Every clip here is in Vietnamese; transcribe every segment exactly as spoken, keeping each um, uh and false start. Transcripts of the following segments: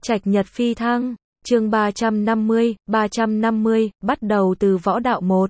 Trạch Nhật phi thăng, chương ba trăm năm mươi, ba trăm năm mươi, bắt đầu từ võ đạo một.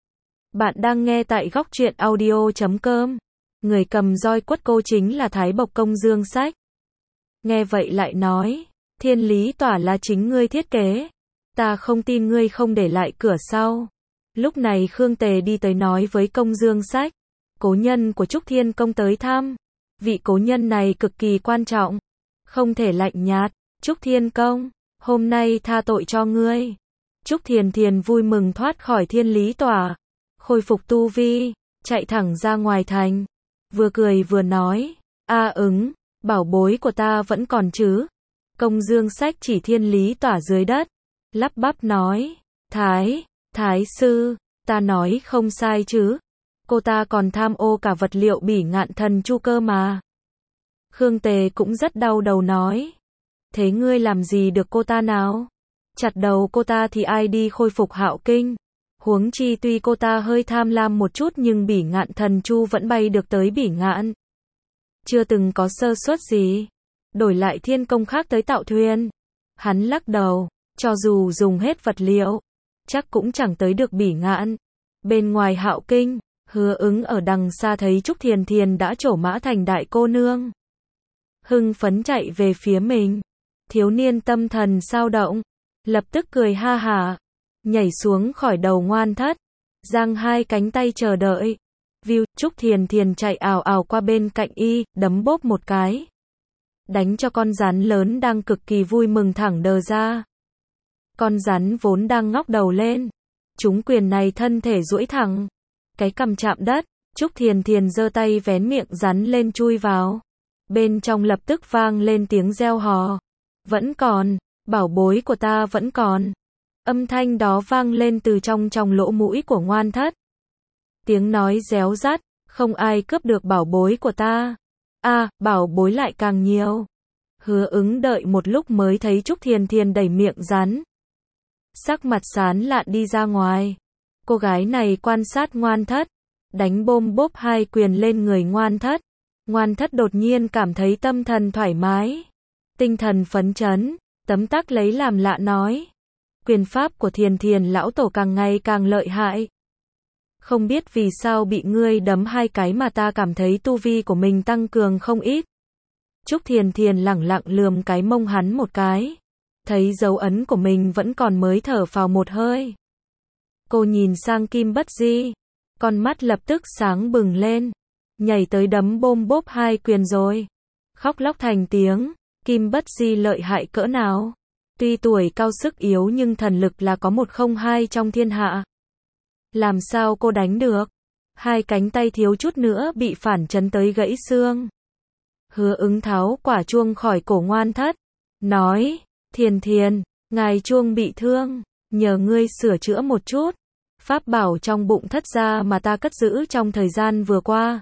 Bạn đang nghe tại góc truyện audio chấm com. Người cầm roi quất cô chính là Thái Bộc Công Dương Sách. Nghe vậy lại nói, thiên lý tỏa là chính ngươi thiết kế. Ta không tin ngươi không để lại cửa sau. Lúc này Khương Tề đi tới nói với Công Dương Sách. Cố nhân của Trúc Thiên Công tới thăm. Vị cố nhân này cực kỳ quan trọng. Không thể lạnh nhạt. Trúc Thiên Công, hôm nay tha tội cho ngươi. Trúc Thiền Thiền vui mừng thoát khỏi thiên lý tỏa. Khôi phục tu vi, chạy thẳng ra ngoài thành. Vừa cười vừa nói, a ứng, bảo bối của ta vẫn còn chứ. Công Dương Sách chỉ thiên lý tỏa dưới đất. Lắp bắp nói, Thái, Thái sư, ta nói không sai chứ. Cô ta còn tham ô cả vật liệu bỉ ngạn thần chu cơ mà. Khương Tề cũng rất đau đầu nói. Thế ngươi làm gì được cô ta nào? Chặt đầu cô ta thì ai đi khôi phục Hạo Kinh? Huống chi tuy cô ta hơi tham lam một chút nhưng bỉ ngạn thần chu vẫn bay được tới bỉ ngạn. Chưa từng có sơ suất gì. Đổi lại thiên công khác tới tạo thuyền. Hắn lắc đầu, cho dù dùng hết vật liệu, chắc cũng chẳng tới được bỉ ngạn. Bên ngoài Hạo Kinh, Hứa Ứng ở đằng xa thấy Trúc Thiền Thiền đã trổ mã thành đại cô nương. Hưng phấn chạy về phía mình. Thiếu niên tâm thần sao động, lập tức cười ha hả, nhảy xuống khỏi đầu ngoan thất, giang hai cánh tay chờ đợi. View, Trúc Thiền Thiền chạy ào ào qua bên cạnh y, đấm bốp một cái. Đánh cho con rắn lớn đang cực kỳ vui mừng thẳng đờ ra. Con rắn vốn đang ngóc đầu lên. Trúng quyền này thân thể duỗi thẳng. Cái cằm chạm đất, Trúc Thiền Thiền giơ tay vén miệng rắn lên chui vào. Bên trong lập tức vang lên tiếng reo hò. Vẫn còn, bảo bối của ta vẫn còn. Âm thanh đó vang lên từ trong trong lỗ mũi của ngoan thất. Tiếng nói réo rắt, không ai cướp được bảo bối của ta. A, à, bảo bối lại càng nhiều. Hứa Ứng đợi một lúc mới thấy Trúc Thiền Thiền đẩy miệng rắn. Sắc mặt sán lạn đi ra ngoài. Cô gái này quan sát ngoan thất, đánh bôm bốp hai quyền lên người ngoan thất. Ngoan thất đột nhiên cảm thấy tâm thần thoải mái. Tinh thần phấn chấn, tấm tắc lấy làm lạ nói. Quyền pháp của Thiền Thiền lão tổ càng ngày càng lợi hại. Không biết vì sao bị ngươi đấm hai cái mà ta cảm thấy tu vi của mình tăng cường không ít. Trúc Thiền Thiền lẳng lặng lườm cái mông hắn một cái. Thấy dấu ấn của mình vẫn còn mới thở phào một hơi. Cô nhìn sang Kim Bất Di. Con mắt lập tức sáng bừng lên. Nhảy tới đấm bôm bốp hai quyền rồi. Khóc lóc thành tiếng. Kim Bất Di lợi hại cỡ nào? Tuy tuổi cao sức yếu nhưng thần lực là có một không hai trong thiên hạ. Làm sao cô đánh được? Hai cánh tay thiếu chút nữa bị phản chấn tới gãy xương. Hứa Ứng tháo quả chuông khỏi cổ ngoan thất. Nói, Thiền Thiền, ngài chuông bị thương. Nhờ ngươi sửa chữa một chút. Pháp bảo trong bụng thất ra mà ta cất giữ trong thời gian vừa qua.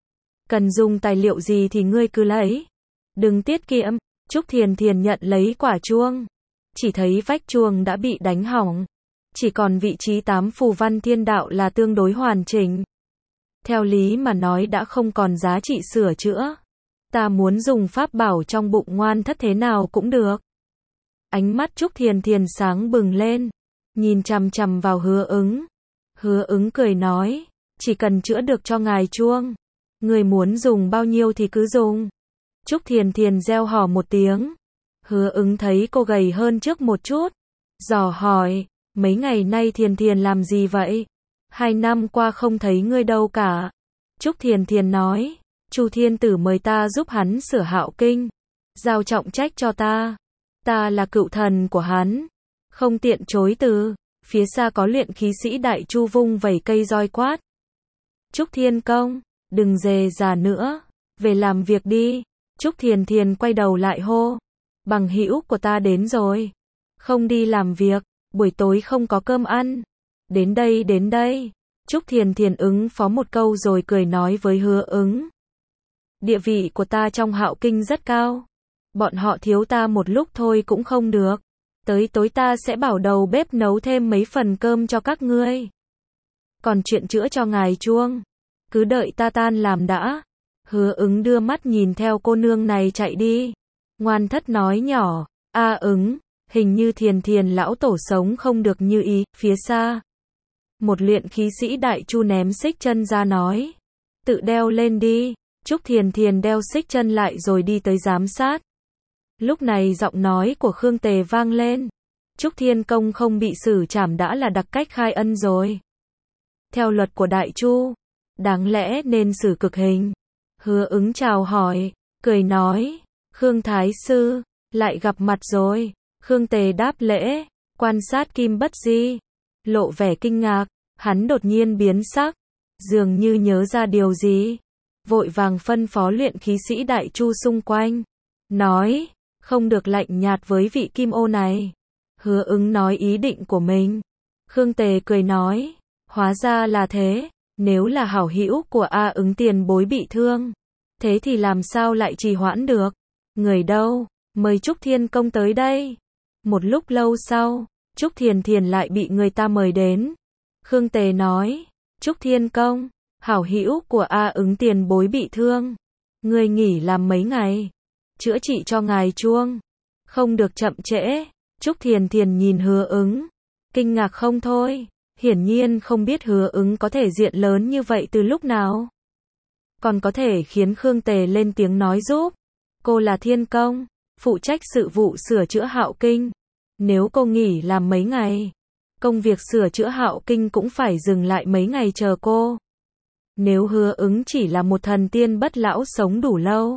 Cần dùng tài liệu gì thì ngươi cứ lấy. Đừng tiết kiệm. Trúc Thiền Thiền nhận lấy quả chuông. Chỉ thấy vách chuông đã bị đánh hỏng. Chỉ còn vị trí tám phù văn thiên đạo là tương đối hoàn chỉnh. Theo lý mà nói đã không còn giá trị sửa chữa. Ta muốn dùng pháp bảo trong bụng ngoan thất thế nào cũng được. Ánh mắt Trúc Thiền Thiền sáng bừng lên. Nhìn chằm chằm vào Hứa Ứng. Hứa Ứng cười nói. Chỉ cần chữa được cho ngài chuông. Người muốn dùng bao nhiêu thì cứ dùng. Trúc Thiền Thiền reo hò một tiếng. Hứa Ứng thấy cô gầy hơn trước một chút. Dò hỏi, mấy ngày nay Thiền Thiền làm gì vậy? Hai năm qua không thấy ngươi đâu cả. Trúc Thiền Thiền nói, Chu Thiên Tử mời ta giúp hắn sửa Hạo Kinh. Giao trọng trách cho ta. Ta là cựu thần của hắn. Không tiện chối từ. Phía xa có luyện khí sĩ Đại Chu vung vẩy cây roi quát. Trúc Thiên Công, đừng dề già nữa. Về làm việc đi. Trúc Thiền Thiền quay đầu lại hô. Bằng hữu của ta đến rồi. Không đi làm việc, buổi tối không có cơm ăn. Đến đây đến đây. Trúc Thiền Thiền ứng phó một câu rồi cười nói với Hứa Ứng. Địa vị của ta trong Hạo Kinh rất cao. Bọn họ thiếu ta một lúc thôi cũng không được. Tới tối ta sẽ bảo đầu bếp nấu thêm mấy phần cơm cho các ngươi. Còn chuyện chữa cho ngài chuông, cứ đợi ta tan làm đã. Hứa Ứng đưa mắt nhìn theo cô nương này chạy đi. Ngoan thất nói nhỏ, A ứng, hình như Thiền Thiền lão tổ sống không được như ý, phía xa. Một luyện khí sĩ đại chu ném xích chân ra nói. Tự đeo lên đi. Trúc Thiền Thiền đeo xích chân lại rồi đi tới giám sát. Lúc này giọng nói của Khương Tề vang lên. Trúc Thiên Công không bị xử trảm đã là đặc cách khai ân rồi. Theo luật của Đại Chu, đáng lẽ nên xử cực hình. Hứa ứng chào hỏi, cười nói, Khương Thái Sư, lại gặp mặt rồi. Khương Tề đáp lễ, quan sát Kim Bất Di, lộ vẻ kinh ngạc, hắn đột nhiên biến sắc, dường như nhớ ra điều gì. Vội vàng phân phó luyện khí sĩ Đại Chu xung quanh, nói, không được lạnh nhạt với vị Kim Ô này. Hứa ứng nói ý định của mình. Khương Tề cười nói, hóa ra là thế, nếu là hảo hữu của A ứng tiền bối bị thương, thế thì làm sao lại trì hoãn được. Người đâu, mời Trúc Thiên Công tới đây. Một lúc lâu sau, Trúc Thiền Thiền lại bị người ta mời đến. Khương Tề nói, Trúc Thiên Công, hảo hữu của A ứng tiền bối bị thương, người nghỉ làm mấy ngày, chữa trị cho ngài chuông, không được chậm trễ. Trúc Thiền Thiền nhìn Hứa ứng, kinh ngạc không thôi, hiển nhiên không biết Hứa ứng có thể diện lớn như vậy từ lúc nào. Còn có thể khiến Khương Tề lên tiếng nói giúp. Cô là Thiên Công, phụ trách sự vụ sửa chữa Hạo Kinh. Nếu cô nghỉ làm mấy ngày, công việc sửa chữa Hạo Kinh cũng phải dừng lại mấy ngày chờ cô. Nếu Hứa ứng chỉ là một thần tiên bất lão sống đủ lâu,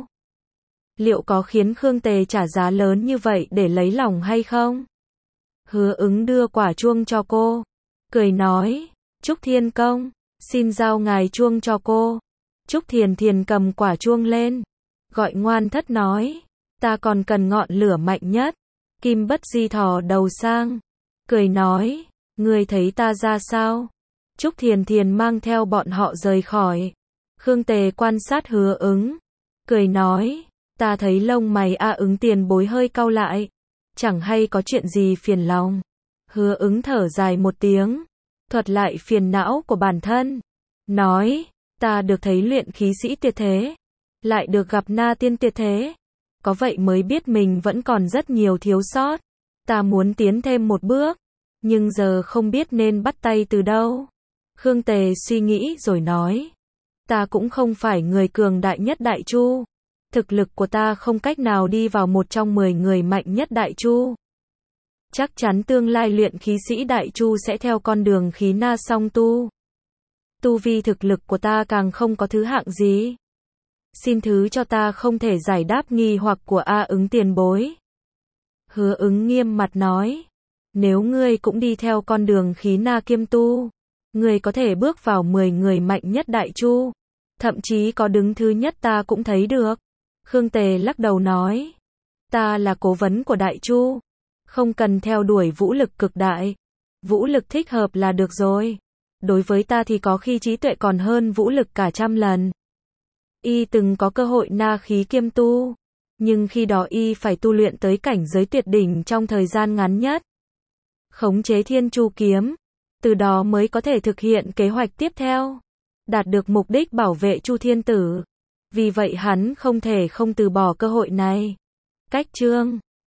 liệu có khiến Khương Tề trả giá lớn như vậy để lấy lòng hay không? Hứa ứng đưa quả chuông cho cô, cười nói, Trúc Thiên Công, xin giao ngài chuông cho cô. Trúc Thiền Thiền cầm quả chuông lên, gọi ngoan thất nói, ta còn cần ngọn lửa mạnh nhất. Kim Bất Di thò đầu sang, cười nói, ngươi thấy ta ra sao? Trúc Thiền Thiền mang theo bọn họ rời khỏi. Khương Tề quan sát Hứa ứng, cười nói, ta thấy lông mày A ứng tiền bối hơi cau lại, chẳng hay có chuyện gì phiền lòng. Hứa ứng thở dài một tiếng, thuật lại phiền não của bản thân, nói, ta được thấy luyện khí sĩ tuyệt thế, lại được gặp na tiên tuyệt thế, có vậy mới biết mình vẫn còn rất nhiều thiếu sót. Ta muốn tiến thêm một bước, nhưng giờ không biết nên bắt tay từ đâu. Khương Tề suy nghĩ rồi nói, ta cũng không phải người cường đại nhất Đại Chu. Thực lực của ta không cách nào đi vào một trong mười người mạnh nhất Đại Chu. Chắc chắn tương lai luyện khí sĩ Đại Chu sẽ theo con đường khí na song tu. Tu vi thực lực của ta càng không có thứ hạng gì. Xin thứ cho ta không thể giải đáp nghi hoặc của A ứng tiền bối. Hứa ứng nghiêm mặt nói, nếu ngươi cũng đi theo con đường khí na kiêm tu, ngươi có thể bước vào mười người mạnh nhất Đại Chu, thậm chí có đứng thứ nhất ta cũng thấy được. Khương Tề lắc đầu nói, ta là cố vấn của Đại Chu, không cần theo đuổi vũ lực cực đại, vũ lực thích hợp là được rồi. Đối với ta thì có khi trí tuệ còn hơn vũ lực cả trăm lần. Y từng có cơ hội na khí kiêm tu, nhưng khi đó y phải tu luyện tới cảnh giới tuyệt đỉnh trong thời gian ngắn nhất, khống chế Thiên Chu kiếm, từ đó mới có thể thực hiện kế hoạch tiếp theo, đạt được mục đích bảo vệ Chu Thiên Tử. Vì vậy hắn không thể không từ bỏ cơ hội này. Cách chương